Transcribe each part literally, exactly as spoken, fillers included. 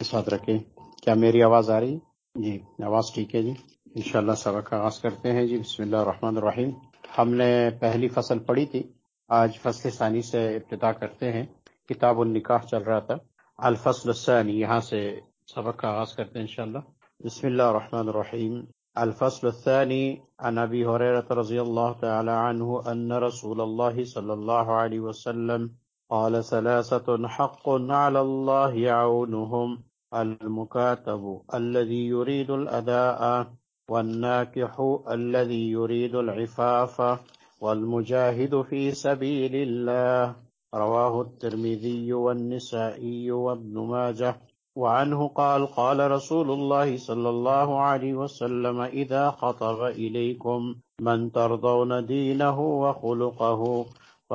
ساتھ رکھیں۔ کیا میری آواز آ رہی ہے؟ جی آواز ٹھیک ہے جی۔ انشاءاللہ سبق کا آغاز کرتے ہیں جی۔ بسم اللہ الرحمن الرحیم۔ ہم نے پہلی فصل پڑھی تھی، آج فصل ثانی سے ابتدا کرتے ہیں۔ کتاب النکاح چل رہا تھا، الفصل الثانی، یہاں سے سبق کا آغاز کرتے ہیں انشاءاللہ۔ بسم اللہ الرحمن الرحیم۔ الفصل الثانی عن ابی ہریرہ رضی اللہ تعالی عنہ ان رسول اللہ صلی اللہ علیہ وسلم قال ثلاثة حق على الله يعونهم المكاتب الذي يريد الأداء والناكح الذي يريد العفاف والمجاهد في سبيل الله، رواه الترمذي والنسائي وابن ماجه. وعنه قال قال رسول الله صلى الله عليه وسلم إذا خطب إليكم من ترضون دينه وخلقه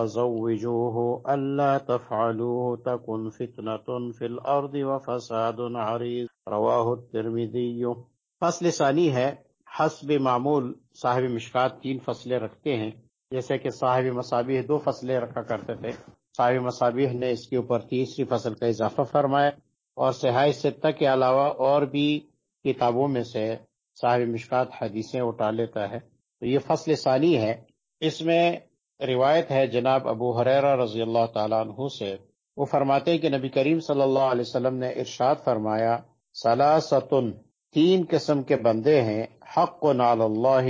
فزوجوه ألا تفعلوه تكن فتنة في الأرض وفساد عريض، رواه الترمذي. فصل ثانی ہے۔ حسب معمول صاحب مشکات تین فصلیں رکھتے ہیں، جیسے کہ صاحب مصابیح دو فصلیں رکھا کرتے تھے۔ صاحب مصابیح نے اس کے اوپر تیسری فصل کا اضافہ فرمایا، اور صحاح ستہ کے علاوہ اور بھی کتابوں میں سے صاحب مشکات حدیثیں اٹھا لیتا ہے۔ تو یہ فصل ثانی ہے۔ اس میں روایت ہے جناب ابو ہریرہ رضی اللہ تعالیٰ عنہ سے، وہ فرماتے ہیں کہ نبی کریم صلی اللہ علیہ وسلم نے ارشاد فرمایا، ثلاثۃ، تین قسم کے بندے ہیں، حق علی اللہ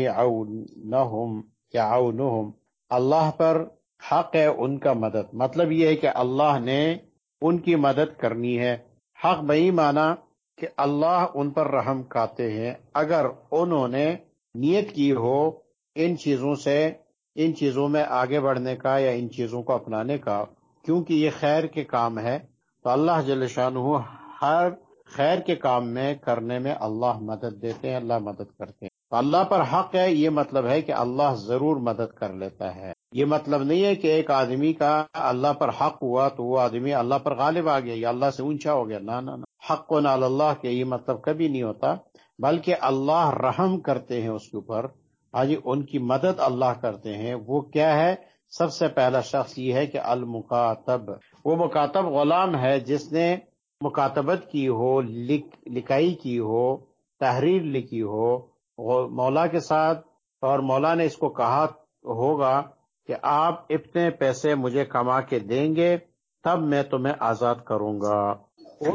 عونہم یا عونہم، اللہ پر حق ہے ان کا مدد۔ مطلب یہ ہے کہ اللہ نے ان کی مدد کرنی ہے۔ حق بئی معنی کہ اللہ ان پر رحم کاتے ہیں اگر انہوں نے نیت کی ہو ان چیزوں سے ان چیزوں میں آگے بڑھنے کا یا ان چیزوں کو اپنانے کا، کیونکہ یہ خیر کے کام ہے، تو اللہ جل شانہ ہر خیر کے کام میں کرنے میں اللہ مدد دیتے ہیں، اللہ مدد کرتے ہیں۔ تو اللہ پر حق ہے، یہ مطلب ہے کہ اللہ ضرور مدد کر لیتا ہے۔ یہ مطلب نہیں ہے کہ ایک آدمی کا اللہ پر حق ہوا تو وہ آدمی اللہ پر غالب آ گیا یا اللہ سے اونچا ہو گیا، نہ نہ نہ، حق علی اللہ کے یہ مطلب کبھی نہیں ہوتا، بلکہ اللہ رحم کرتے ہیں اس کے اوپر، آج ان کی مدد اللہ کرتے ہیں۔ وہ کیا ہے؟ سب سے پہلا شخص یہ ہے کہ المکاتب، وہ مکاتب غلام ہے جس نے مکاتبت کی ہو، لکھ لکھائی کی ہو، تحریر لکھی ہو مولا کے ساتھ، اور مولا نے اس کو کہا ہوگا کہ آپ اتنے پیسے مجھے کما کے دیں گے تب میں تمہیں آزاد کروں گا۔ وہ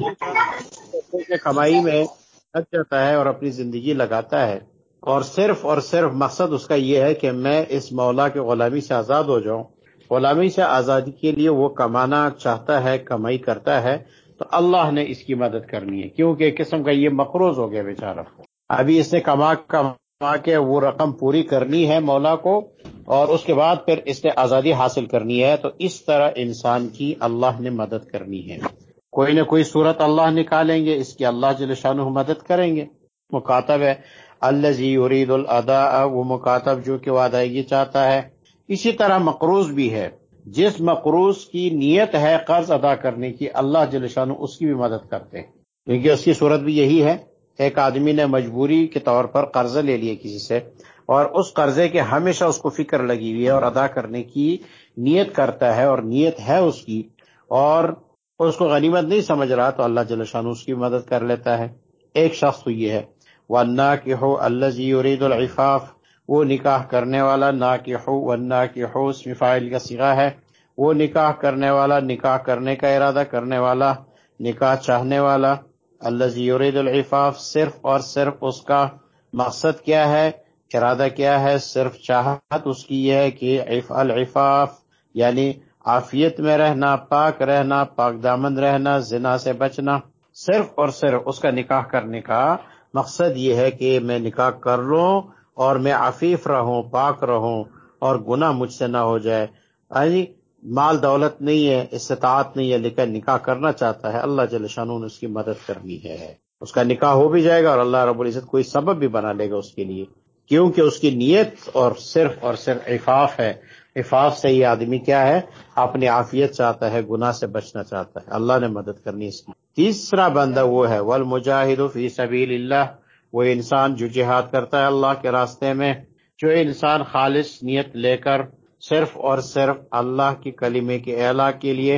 پیسے کی کمائی میں لگ جاتا ہے اور اپنی زندگی لگاتا ہے، اور صرف اور صرف مقصد اس کا یہ ہے کہ میں اس مولا کے غلامی سے آزاد ہو جاؤں۔ غلامی سے آزادی کے لیے وہ کمانا چاہتا ہے، کمائی کرتا ہے، تو اللہ نے اس کی مدد کرنی ہے، کیونکہ ایک قسم کا یہ مقروض ہو گیا بیچارہ، ابھی اس نے کما کما کے وہ رقم پوری کرنی ہے مولا کو، اور اس کے بعد پھر اس نے آزادی حاصل کرنی ہے۔ تو اس طرح انسان کی اللہ نے مدد کرنی ہے، کوئی نہ کوئی صورت اللہ نکالیں گے، اس کی اللہ جل شانہ مدد کریں گے۔ مکاتب ہے الذی یرید الاداء، وہ مکاتب جو کہ وہ ادائیگی چاہتا ہے۔ اسی طرح مقروض بھی ہے، جس مقروض کی نیت ہے قرض ادا کرنے کی، اللہ جل شانہ اس کی بھی مدد کرتے ہیں، کیونکہ اس کی صورت بھی یہی ہے۔ ایک آدمی نے مجبوری کے طور پر قرضہ لے لیا کسی سے، اور اس قرضے کے ہمیشہ اس کو فکر لگی ہوئی ہے اور ادا کرنے کی نیت کرتا ہے، اور نیت ہے اس کی، اور اس کو غنیمت نہیں سمجھ رہا، تو اللہ جل شانہ اس کی مدد کر لیتا ہے۔ ایک شخص تو یہ ہے۔ وَالنَّاكِحُ الَّذِي يُرِيدُ الْعِفَافَ، وہ نکاح کرنے والا، ناکح، والناکح اسم فاعل کا صیغہ ہے، وہ نکاح کرنے والا، نکاح کرنے کا ارادہ کرنے والا، نکاح چاہنے والا۔ الَّذِي يُرِيدُ الْعِفَافَ، صرف اور صرف اس کا مقصد کیا ہے، ارادہ کیا ہے، صرف چاہت اس کی یہ ہے کہ العفاف یعنی عافیت میں رہنا، پاک رہنا، پاک دامن رہنا، زنا سے بچنا۔ صرف اور صرف اس کا نکاح کرنے کا مقصد یہ ہے کہ میں نکاح کر لوں اور میں عفیف رہوں، پاک رہوں، اور گناہ مجھ سے نہ ہو جائے۔ یعنی مال دولت نہیں ہے، استطاعت نہیں ہے، لیکن نکاح کرنا چاہتا ہے، اللہ جل شانہ نے اس کی مدد کرنی ہے۔ اس کا نکاح ہو بھی جائے گا، اور اللہ رب العزت کوئی سبب بھی بنا لے گا اس کے لیے، کیونکہ اس کی نیت اور صرف اور صرف عفاف ہے۔ عفاف سے یہ آدمی کیا ہے؟ اپنی عافیت چاہتا ہے، گناہ سے بچنا چاہتا ہے، اللہ نے مدد کرنی اس کی۔ تیسرا بندہ وہ ہے والمجاہد فی سبیل اللہ، وہ انسان جو جہاد کرتا ہے اللہ کے راستے میں، جو انسان خالص نیت لے کر صرف اور صرف اللہ کی کلمے کے اعلیٰ کے لیے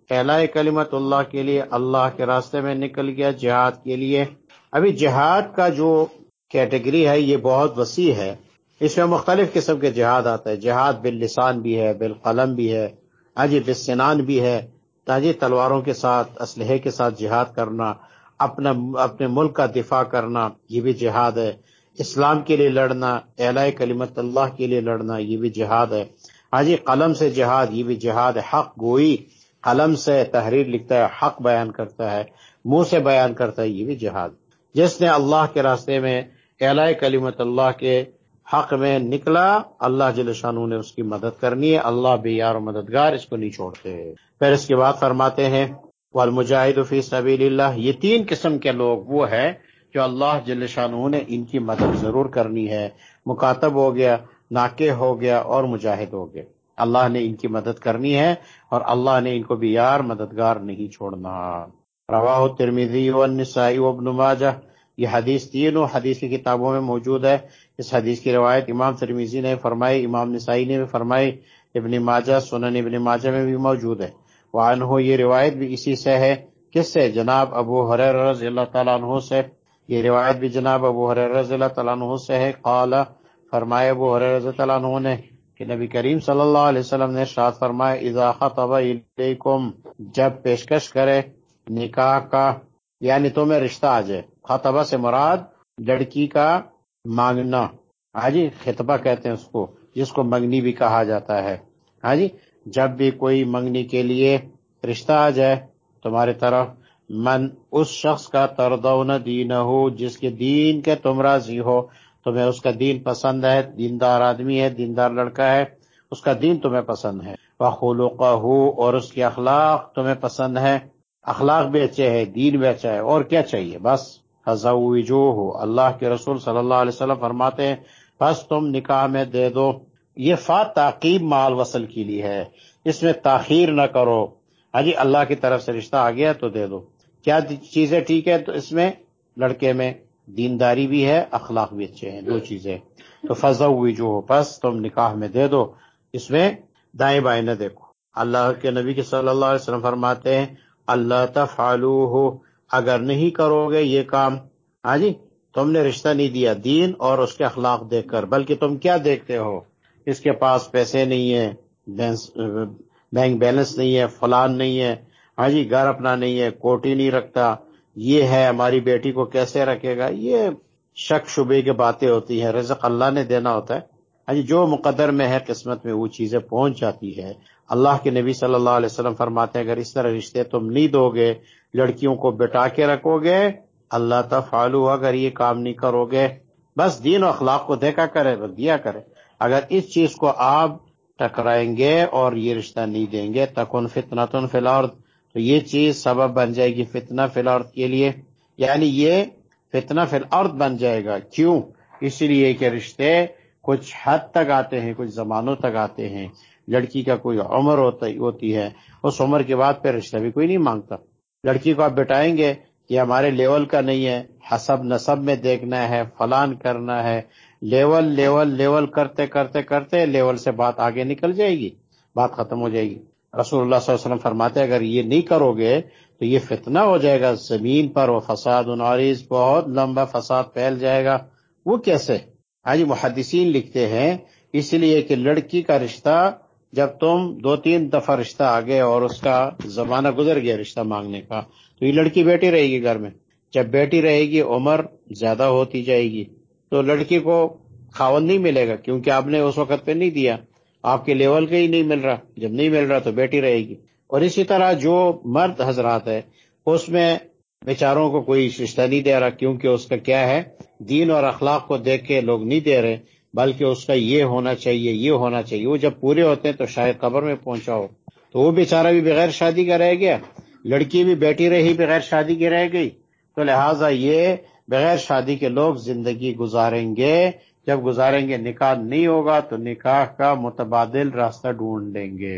اعلاء کلمت اللہ کے لیے، اللہ کے راستے میں نکل گیا جہاد کے لیے۔ ابھی جہاد کا جو کیٹیگری ہے یہ بہت وسیع ہے، اس میں مختلف قسم کے جہاد آتا ہے۔ جہاد باللسان بھی ہے، بالقلم بھی ہے، اجی بالسنان بھی ہے، تاجی تلواروں کے ساتھ، اسلحے کے ساتھ جہاد کرنا، اپنا اپنے ملک کا دفاع کرنا، یہ بھی جہاد ہے۔ اسلام کے لیے لڑنا، اعلاء کلمت اللہ کے لیے لڑنا، یہ بھی جہاد ہے۔ حاجی قلم سے جہاد، یہ بھی جہاد ہے۔ حق گوئی، قلم سے تحریر لکھتا ہے، حق بیان کرتا ہے، منہ سے بیان کرتا ہے، یہ بھی جہاد۔ جس نے اللہ کے راستے میں اعلاء کلمت اللہ کے حق میں نکلا، اللہ جل شانہ نے اس کی مدد کرنی ہے۔ اللہ بھی یار و مددگار، اس کو نہیں چھوڑتے۔ پھر اس کے بعد فرماتے ہیں والمجاہد فی سبیل اللہ، یہ تین قسم کے لوگ وہ ہے جو اللہ جل شانہ نے ان کی مدد ضرور کرنی ہے۔ مکاتب ہو گیا، ناکے ہو گیا اور مجاہد ہو گیا، اللہ نے ان کی مدد کرنی ہے اور اللہ نے ان کو بھی یار مددگار نہیں چھوڑنا۔ رواہ ترمذی والنسائی وابن ماجہ، یہ حدیث تینوں حدیث کی کتابوں میں موجود ہے۔ اس حدیث کی روایت امام ترمذی نے فرمائی، امام نسائی نے بھی فرمائی، ابن ماجہ سنن ابن ماجہ میں بھی موجود ہے۔ وعنہ، یہ روایت بھی اسی سے ہے، کس سے؟ جناب ابو ہریرہ رضی اللہ تعالیٰ عنہ سے۔ یہ روایت بھی جناب ابو ہریرہ رضی اللہ تعالیٰ عنہ سے ہے۔ قال، فرمایا ابو ہریرہ رضی اللہ عنہ نے کہ نبی کریم صلی اللہ علیہ وسلم نے ارشاد فرمایا اذا خطب الیکم، جب پیشکش کرے نکاح کا، یعنی تمہیں رشتہ آ جائے۔ خطبہ سے مراد لڑکی کا مانگنا، ہاں جی، خطبہ کہتے ہیں اس کو، جس کو منگنی بھی کہا جاتا ہے۔ ہاں جی، جب بھی کوئی منگنی کے لیے رشتہ آ جائے تمہارے طرف، من، اس شخص کا، ترضون دینہ، جس کے دین کے تم راضی ہو، تمہیں اس کا دین پسند ہے، دیندار آدمی ہے، دیندار لڑکا ہے، اس کا دین تمہیں پسند ہے، وخلقہ، اور اس کے اخلاق تمہیں پسند ہے، اخلاق بھی اچھے ہے، دین بھی اچھا ہے، اور کیا چاہیے بس۔ فزوجوہ، اللہ کے رسول صلی اللہ علیہ وسلم فرماتے ہیں بس تم نکاح میں دے دو۔ یہ فا تعقیب مال وصل کے لیے ہے، اس میں تاخیر نہ کرو۔ ہاں جی، اللہ کی طرف سے رشتہ آ گیا تو دے دو۔ کیا چیزیں ٹھیک ہے؟ تو اس میں لڑکے میں دینداری بھی ہے، اخلاق بھی اچھے ہیں، دو چیزیں۔ تو فزوجوہ، بس تم نکاح میں دے دو، اس میں دائیں بائیں نہ دیکھو۔ اللہ کے نبی کے صلی اللہ علیہ وسلم فرماتے ہیں اللہ تفعلوہ، اگر نہیں کرو گے یہ کام، ہاں جی، تم نے رشتہ نہیں دیا دین اور اس کے اخلاق دیکھ کر، بلکہ تم کیا دیکھتے ہو؟ اس کے پاس پیسے نہیں ہے، بینک بیلنس نہیں ہے، فلان نہیں ہے، ہاں جی، گھر اپنا نہیں ہے، کوٹی نہیں رکھتا، یہ ہے، ہماری بیٹی کو کیسے رکھے گا؟ یہ شک شبے کی باتیں ہوتی ہیں، رزق اللہ نے دینا ہوتا ہے، ہاں جی، جو مقدر میں ہے قسمت میں وہ چیزیں پہنچ جاتی ہے۔ اللہ کے نبی صلی اللہ علیہ وسلم فرماتے ہیں اگر اس طرح رشتے تم نہیں دو گے، لڑکیوں کو بٹا کے رکھو گے، اللہ تفعلوا، اگر یہ کام نہیں کرو گے، بس دین و اخلاق کو دیکھا کرے، دیا کرے، اگر اس چیز کو آپ ٹکرائیں گے اور یہ رشتہ نہیں دیں گے، تکن فتنۃ فی الارض، تو یہ چیز سبب بن جائے گی فتنہ فی الارض کے لیے، یعنی یہ فتنہ فی الارض بن جائے گا۔ کیوں؟ اس لیے کہ رشتے کچھ حد تک آتے ہیں، کچھ زمانوں تک آتے ہیں، لڑکی کا کوئی عمر ہوتی ہے، اس عمر کے بعد پھر رشتہ بھی کوئی نہیں مانگتا۔ لڑکی کو آپ بٹائیں گے، یہ ہمارے لیول کا نہیں ہے، حسب نسب میں دیکھنا ہے، فلان کرنا ہے، لیول لیول لیول کرتے کرتے کرتے لیول سے بات آگے نکل جائے گی، بات ختم ہو جائے گی۔ رسول اللہ صلی اللہ علیہ وسلم فرماتے ہیں اگر یہ نہیں کرو گے تو یہ فتنہ ہو جائے گا زمین پر، وہ فساد عریض، بہت لمبا فساد پھیل جائے گا۔ وہ کیسے؟ ہاں جی، محدثین لکھتے ہیں اس لیے کہ لڑکی کا رشتہ جب تم دو تین دفعہ رشتہ آگے اور اس کا زمانہ گزر گیا رشتہ مانگنے کا، تو یہ لڑکی بیٹھی رہے گی گھر میں، جب بیٹھی رہے گی عمر زیادہ ہوتی جائے گی تو لڑکی کو خاوند نہیں ملے گا، کیونکہ آپ نے اس وقت پہ نہیں دیا، آپ کے لیول کا ہی نہیں مل رہا، جب نہیں مل رہا تو بیٹھی رہے گی۔ اور اسی طرح جو مرد حضرات ہے اس میں بیچاروں کو کوئی رشتہ نہیں دے رہا، کیونکہ اس کا کیا ہے، دین اور اخلاق کو دیکھ کے لوگ نہیں دے رہے، بلکہ اس کا یہ ہونا چاہیے، یہ ہونا چاہیے۔ وہ جب پورے ہوتے ہیں تو شاید قبر میں پہنچا ہو، تو وہ بیچارہ بھی بغیر شادی کا رہ گیا، لڑکی بھی بیٹھی رہی بغیر شادی کی رہ گئی، تو لہٰذا یہ بغیر شادی کے لوگ زندگی گزاریں گے، جب گزاریں گے نکاح نہیں ہوگا تو نکاح کا متبادل راستہ ڈھونڈ لیں گے۔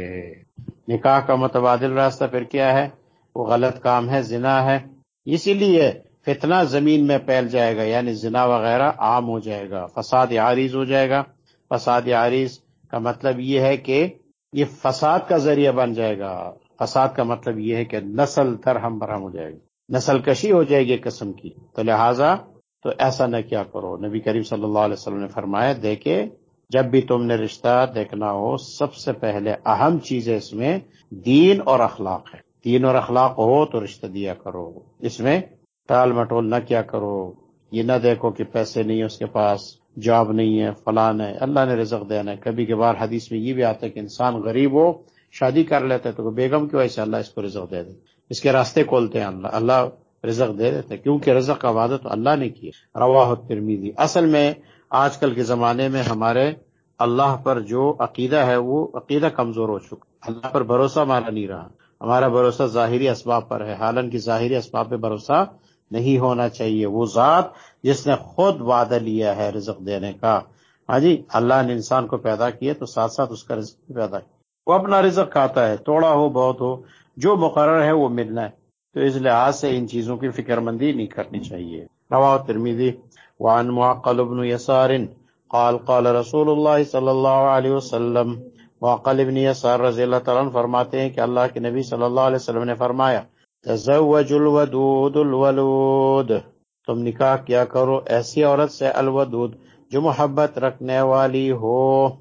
نکاح کا متبادل راستہ پھر کیا ہے؟ وہ غلط کام ہے، زنا ہے، اسی لیے فتنہ زمین میں پھیل جائے گا، یعنی زنا وغیرہ عام ہو جائے گا، فساد عارض ہو جائے گا۔ فساد عارض کا مطلب یہ ہے کہ یہ فساد کا ذریعہ بن جائے گا، فساد کا مطلب یہ ہے کہ نسل در ہم برہم ہو جائے گی، نسل کشی ہو جائے گی قسم کی، تو لہٰذا تو ایسا نہ کیا کرو۔ نبی کریم صلی اللہ علیہ وسلم نے فرمایا دیکھے جب بھی تم نے رشتہ دیکھنا ہو سب سے پہلے اہم چیز ہے اس میں دین اور اخلاق ہے، دین اور اخلاق ہو تو رشتہ دیا کرو، اس میں ٹال مٹول نہ کیا کرو، یہ نہ دیکھو کہ پیسے نہیں ہے اس کے پاس، جاب نہیں ہے، فلان ہے، اللہ نے رزق دینا ہے۔ کبھی کبھار حدیث میں یہ بھی آتا ہے کہ انسان غریب ہو شادی کر لیتا ہے تو بیگم کیوں ایسے اللہ اس کو رزق دے دے، اس کے راستے کھولتے ہیں، اللہ اللہ رزق دے دیتے ہیں، کیونکہ رزق کا وعدہ تو اللہ نے کیا۔ رواہ ترمذی۔ اصل میں آج کل کے زمانے میں ہمارے اللہ پر جو عقیدہ ہے وہ عقیدہ کمزور ہو چکا، اللہ پر بھروسہ ہمارا نہیں رہا، ہمارا بھروسہ ظاہری اسباب پر ہے، حالانکہ ظاہری اسباب پہ بھروسہ نہیں ہونا چاہیے۔ وہ ذات جس نے خود وعدہ لیا ہے رزق دینے کا، ہاں جی، اللہ نے انسان کو پیدا کیا تو ساتھ ساتھ اس کا رزق بھی پیدا کیا، وہ اپنا رزق کھاتا ہے، تھوڑا ہو بہت ہو جو مقرر ہے وہ ملنا ہے، تو اس لحاظ سے ان چیزوں کی فکر مندی نہیں کرنی چاہیے۔ رواہ ترمذی وعن معقل بن یسار قال قال رسول اللہ صلی اللہ علیہ وسلم، معقل بن یسار رضی اللہ تعالیٰ عنہ فرماتے ہیں کہ اللہ کے نبی صلی اللہ علیہ وسلم نے فرمایا تزوج الودود الولود، تم نکاح کیا کرو ایسی عورت سے الودود جو محبت رکھنے والی ہو،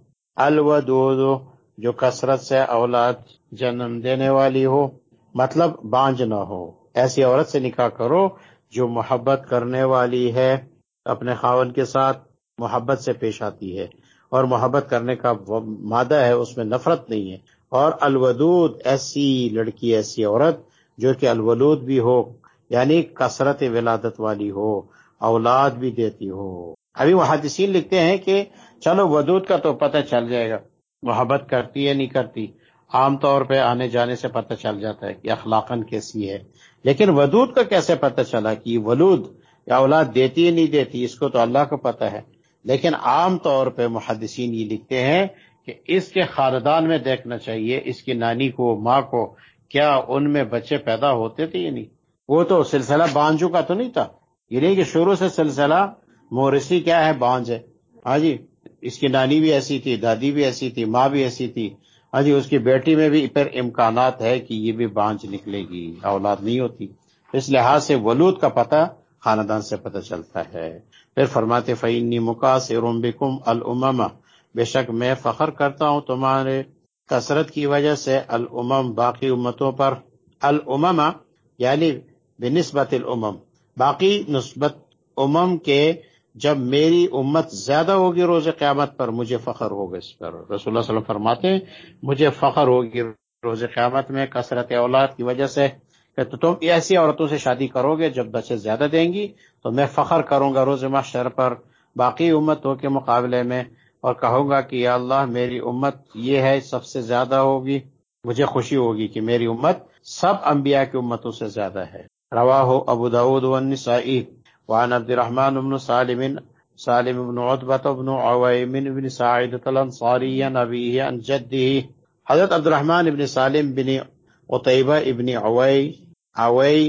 الودود جو کثرت سے اولاد جنم دینے والی ہو، مطلب بانجھ نہ ہو، ایسی عورت سے نکاح کرو جو محبت کرنے والی ہے، اپنے خاوند کے ساتھ محبت سے پیش آتی ہے، اور محبت کرنے کا مادہ ہے اس میں نفرت نہیں ہے، اور الودود ایسی لڑکی ایسی عورت جو کہ الولود بھی ہو یعنی کثرت ولادت والی ہو، اولاد بھی دیتی ہو۔ ابھی محدثین لکھتے ہیں کہ چلو ودود کا تو پتہ چل جائے گا محبت کرتی ہے نہیں کرتی، عام طور پہ آنے جانے سے پتہ چل جاتا ہے کہ اخلاقاً کیسی ہے، لیکن ودود کا کیسے پتہ چلا کہ یہ ولود یا اولاد دیتی ہے نہیں دیتی، اس کو تو اللہ کو پتہ ہے، لیکن عام طور پہ محدثین یہ لکھتے ہیں کہ اس کے خاندان میں دیکھنا چاہیے، اس کی نانی کو ماں کو کیا ان میں بچے پیدا ہوتے تھے یا نہیں، وہ تو سلسلہ بانجو کا تو نہیں تھا، یہ نہیں کہ شروع سے سلسلہ مورثی کیا ہے بانج ہے، ہاں جی، اس کی نانی بھی ایسی تھی، دادی بھی ایسی تھی، ماں بھی ایسی تھی، ہاں جی، اس کی بیٹی میں بھی پھر امکانات ہے کہ یہ بھی بانج نکلے گی، اولاد نہیں ہوتی، اس لحاظ سے ولود کا پتہ خاندان سے پتہ چلتا ہے۔ پھر فرماتے فَإِنِّي مُكَاثِرٌ بِكُمْ الْأُمَمَ، بے شک میں فخر کرتا ہوں تمہارے کثرت کی وجہ سے الامم باقی امتوں پر، الامم یعنی بنسبت الامم، باقی نسبت امم کے، جب میری امت زیادہ ہوگی روز قیامت پر مجھے فخر ہوگا اس پر۔ رسول اللہ صلی اللہ علیہ وسلم فرماتے ہیں مجھے فخر ہوگی روز قیامت میں کثرت اولاد کی وجہ سے، کہ تو تم ایسی عورتوں سے شادی کرو گے جب بچے زیادہ دیں گی تو میں فخر کروں گا روز محشر پر باقی امتوں کے مقابلے میں، اور کہوں گا کہ یا اللہ میری امت یہ ہے سب سے زیادہ ہوگی، مجھے خوشی ہوگی کہ میری امت سب انبیاء کی امتوں سے زیادہ ہے۔ رواہ ابو داود والنسائی وعن عبد الرحمن بن سالم سالم بن عتبہ بن عویم بن ساعدۃ الانصاری عن ابیہ عن جدہ، حضرت عبد الرحمن بن سالم بن عتیبہ ابن عوی عوی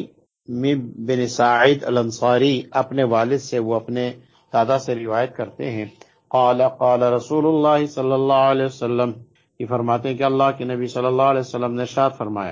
بن ساعد الانصاری اپنے والد سے، وہ اپنے دادا سے روایت کرتے ہیں، قال قال رسول اللہ صلی اللہ علیہ وسلم، یہ فرماتے ہیں کہ اللہ کے نبی صلی اللہ علیہ وسلم نے ارشاد فرمایا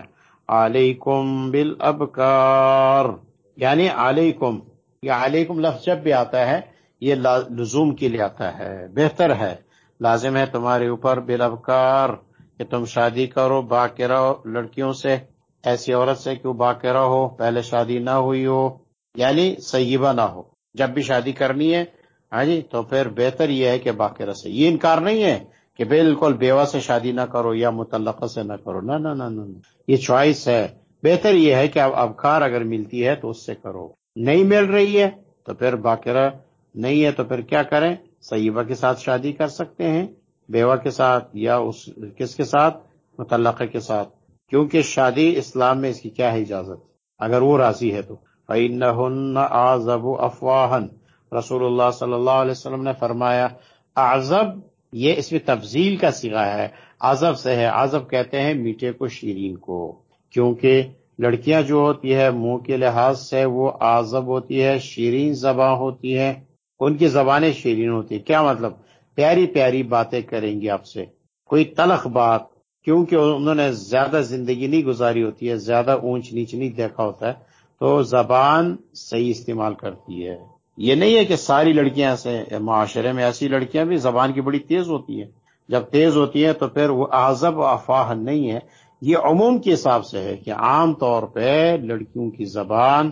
علیکم بالابکار، یعنی علیکم، یہ علیکم لفظ جب بھی آتا ہے یہ لزوم کے لیے آتا ہے، بہتر ہے، لازم ہے تمہارے اوپر بالابکار کہ تم شادی کرو باکرہ لڑکیوں سے، ایسی عورت سے کہ وہ باکرہ ہو، پہلے شادی نہ ہوئی ہو، یعنی سیبہ نہ ہو، جب بھی شادی کرنی ہے ہاں جی تو پھر بہتر یہ ہے کہ باکرہ سے، یہ انکار نہیں ہے کہ بالکل بیوہ سے شادی نہ کرو یا مطلقہ سے نہ کرو، نہ نہ نہ نہ، یہ چوائس ہے، بہتر یہ ہے کہ اب ابکار اگر ملتی ہے تو اس سے کرو، نہیں مل رہی ہے تو پھر باکرہ نہیں ہے تو پھر کیا کریں، سیبہ کے ساتھ شادی کر سکتے ہیں، بیوہ کے ساتھ، یا اس کس کے ساتھ، مطلقہ کے ساتھ، کیونکہ شادی اسلام میں اس کی کیا ہے اجازت اگر وہ راضی ہے تو۔ فَإِنَّهُنَّ أَعْزَبُ أَفْوَاهًا، رسول اللہ صلی اللہ علیہ وسلم نے فرمایا اعزب، یہ اس میں تفضیل کا صیغہ ہے، عزب سے ہے، عزب کہتے ہیں میٹھے کو شیرین کو، کیونکہ لڑکیاں جو ہوتی ہے منہ کے لحاظ سے وہ عزب ہوتی ہے، شیرین زباں ہوتی ہے، ان کی زبانیں شیرین ہوتی ہے، کیا مطلب، پیاری پیاری باتیں کریں گی آپ سے، کوئی تلخ بات کیونکہ انہوں نے زیادہ زندگی نہیں گزاری ہوتی ہے، زیادہ اونچ نیچ نہیں دیکھا ہوتا ہے، تو زبان صحیح استعمال کرتی ہے۔ یہ نہیں ہے کہ ساری لڑکیاں ایسے، معاشرے میں ایسی لڑکیاں بھی زبان کی بڑی تیز ہوتی ہیں، جب تیز ہوتی ہیں تو پھر وہ اعزب و افواہ نہیں ہے، یہ عموم کے حساب سے ہے کہ عام طور پہ لڑکیوں کی زبان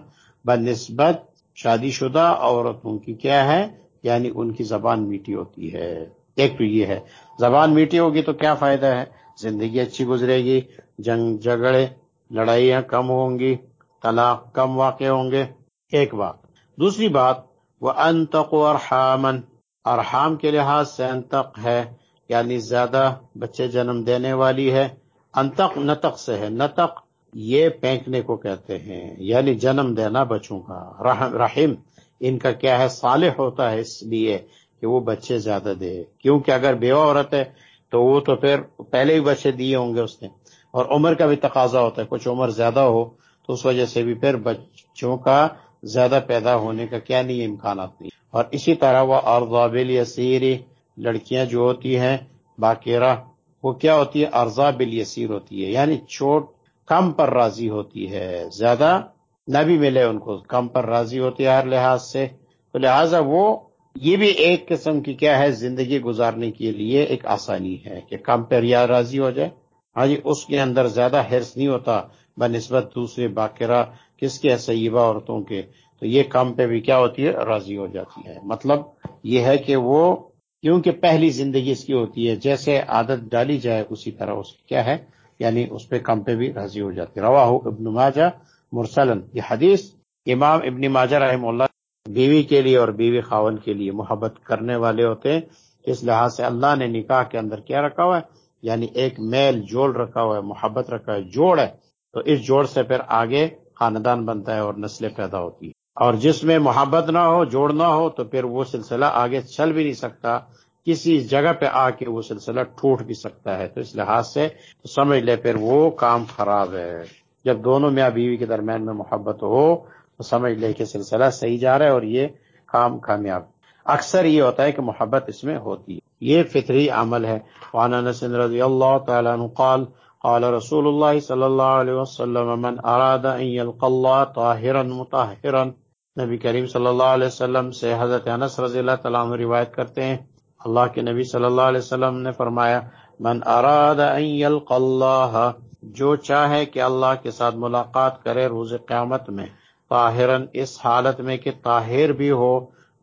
بنسبت شادی شدہ عورتوں کی کیا ہے، یعنی ان کی زبان میٹھی ہوتی ہے۔ ایک تو یہ ہے، زبان میٹھی ہوگی تو کیا فائدہ ہے، زندگی اچھی گزرے گی، جنگ جھگڑے لڑائیاں کم ہوں گی، طلاق کم واقع ہوں گے، ایک بات۔ دوسری بات، وَأَنْتَقُ أَرْحَامًا، ارحام کے لحاظ سے انتق ہے، یعنی زیادہ بچے جنم دینے والی ہے۔ انتق نتق سے ہے، نتق یہ پھینکنے کو کہتے ہیں، یعنی جنم دینا بچوں کا۔ رحم رحم ان کا کیا ہے، صالح ہوتا ہے اس لیے کہ وہ بچے زیادہ دے، کیونکہ اگر بیوہ عورت ہے تو وہ تو پھر پہلے ہی بچے دیے ہوں گے اس نے، اور عمر کا بھی تقاضا ہوتا ہے، کچھ عمر زیادہ ہو تو اس وجہ سے بھی پھر بچوں کا زیادہ پیدا ہونے کا کیا نہیں امکانات نہیں۔ اور اسی طرح وہ ارضا بالیسیر، لڑکیاں جو ہوتی ہیں باقیرہ، وہ کیا ہوتی ہے، ارضا بالیسیر ہوتی ہے، یعنی چھوٹ کم پر راضی ہوتی ہے، زیادہ نہ بھی ملے ان کو، کم پر راضی ہوتی ہے ہر لحاظ سے، تو لہٰذا وہ یہ بھی ایک قسم کی کیا ہے، زندگی گزارنے کے لیے ایک آسانی ہے کہ کم پر یا راضی ہو جائے۔ ہاں جی، اس کے اندر زیادہ حرص نہیں ہوتا بنسبت دوسرے باقرہ کس کے، سیبہ عورتوں کے، تو یہ کم پہ بھی کیا ہوتی ہے، راضی ہو جاتی ہے۔ مطلب یہ ہے کہ وہ کیونکہ پہلی زندگی اس کی ہوتی ہے، جیسے عادت ڈالی جائے اسی طرح اس کی کیا ہے، یعنی اس پہ کم پہ بھی راضی ہو جاتی ہے۔ رواہ ابن ماجہ مرسلن، یہ حدیث امام ابن ماجہ رحمہ اللہ بیوی کے لیے اور بیوی خاون کے لیے محبت کرنے والے ہوتے ہیں، اس لحاظ سے اللہ نے نکاح کے اندر کیا رکھا ہوا ہے، یعنی ایک میل جوڑ رکھا ہوا ہے، محبت رکھا ہے، جوڑ ہے، تو اس جوڑ سے پھر آگے خاندان بنتا ہے اور نسلیں پیدا ہوتی ہیں۔ اور جس میں محبت نہ ہو، جوڑ نہ ہو، تو پھر وہ سلسلہ آگے چل بھی نہیں سکتا، کسی جگہ پہ آ کے وہ سلسلہ ٹوٹ بھی سکتا ہے، تو اس لحاظ سے تو سمجھ لے پھر وہ کام خراب ہے۔ جب دونوں میاں بیوی کے درمیان میں محبت ہو تو سمجھ لے کہ سلسلہ صحیح جا رہا ہے اور یہ کام کامیاب۔ اکثر یہ ہوتا ہے کہ محبت اس میں ہوتی ہے، یہ فطری عمل ہے۔ وعن انس رضی اللہ تعالی عنہ قال قال رسول اللہ صلی اللہ علیہ وسلم من اراد ان یلقى اللہ طاہرا مطہرا، نبی کریم صلی اللہ علیہ وسلم سے حضرت انس رضی اللہ تعالیٰ عنہ روایت کرتے ہیں، اللہ کے نبی صلی اللہ علیہ وسلم نے فرمایا، من اراد ان یلقى اللہ، جو چاہے کہ اللہ کے ساتھ ملاقات کرے روز قیامت میں، طاہرن اس حالت میں کہ طاہر بھی ہو،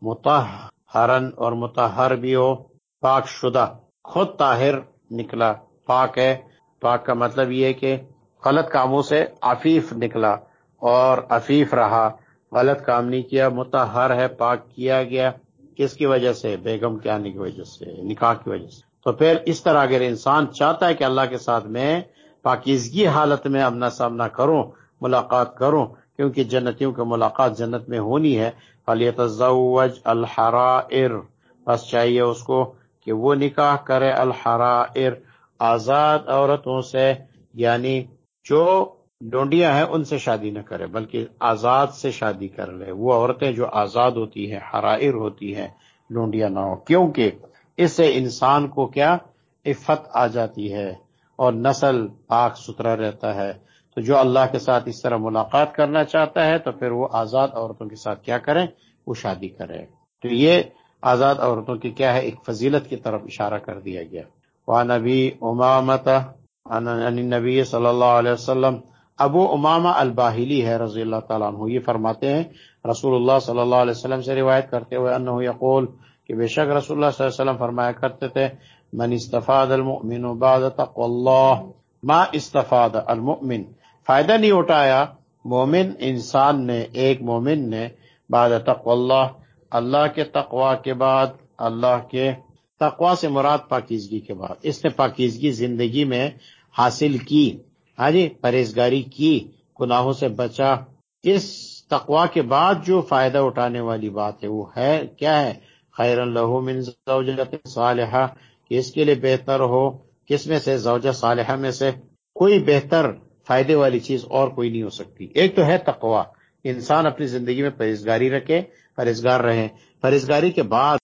مطہرن اور مطہر بھی ہو، پاک شدہ، خود طاہر نکلا، پاک ہے، پاک کا مطلب یہ ہے کہ غلط کاموں سے عفیف نکلا اور عفیف رہا، غلط کام نہیں کیا، مطہر ہے، پاک کیا گیا، کس کی وجہ سے، بیگم کے آنے کی وجہ سے، نکاح کی وجہ سے۔ تو پھر اس طرح اگر انسان چاہتا ہے کہ اللہ کے ساتھ میں پاکیزگی حالت میں اپنا سامنا کروں، ملاقات کروں، کیونکہ جنتیوں کی ملاقات جنت میں ہونی ہے، فَلْيَتَزَوَّجْ الْحَرَائِرَ، بس چاہیے اس کو کہ وہ نکاح کرے الحرائر، آزاد عورتوں سے، یعنی جو ڈونڈیاں ہیں ان سے شادی نہ کرے بلکہ آزاد سے شادی کر لے، وہ عورتیں جو آزاد ہوتی ہیں، حرائر ہوتی ہیں، ڈونڈیاں نہ ہو، کیونکہ اس سے انسان کو کیا عفت آ جاتی ہے اور نسل پاک ستھرا رہتا ہے۔ تو جو اللہ کے ساتھ اس طرح ملاقات کرنا چاہتا ہے تو پھر وہ آزاد عورتوں کے ساتھ کیا کریں، وہ شادی کرے۔ تو یہ آزاد عورتوں کی کیا ہے، ایک فضیلت کی طرف اشارہ کر دیا گیا۔ وعن ابی امامۃ عن النبی صلی اللہ علیہ وسلم، ابو امامہ الباہلی ہے رضی اللہ تعالیٰ عنہ، یہ فرماتے ہیں رسول اللہ صلی اللہ علیہ وسلم سے روایت کرتے ہوئے، انہ یقول، کہ بے شک رسول اللہ صلی اللہ علیہ وسلم فرمایا کرتے تھے، من استفاد المؤمن بعد تقوی اللہ، ما استفاد المؤمن، فائدہ نہیں اٹھایا مومن انسان نے، ایک مومن نے، بعد تقوی اللہ، اللہ کے تقوی کے بعد، اللہ کے تقوی سے مراد پاکیزگی کے بعد، اس نے پاکیزگی زندگی میں حاصل کی، ہاں جی، پرہیزگاری کی، گناہوں سے بچا، اس تقوی کے بعد جو فائدہ اٹھانے والی بات ہے وہ ہے کیا ہے، خیر لہ من زوجۃ صالحہ، کہ اس کے لیے بہتر ہو، کس میں سے، زوجہ صالحہ میں سے، کوئی بہتر فائدے والی چیز اور کوئی نہیں ہو سکتی۔ ایک تو ہے تقوی، انسان اپنی زندگی میں پرہیزگاری رکھے، پرہیزگار رہے، پرہیزگاری کے بعد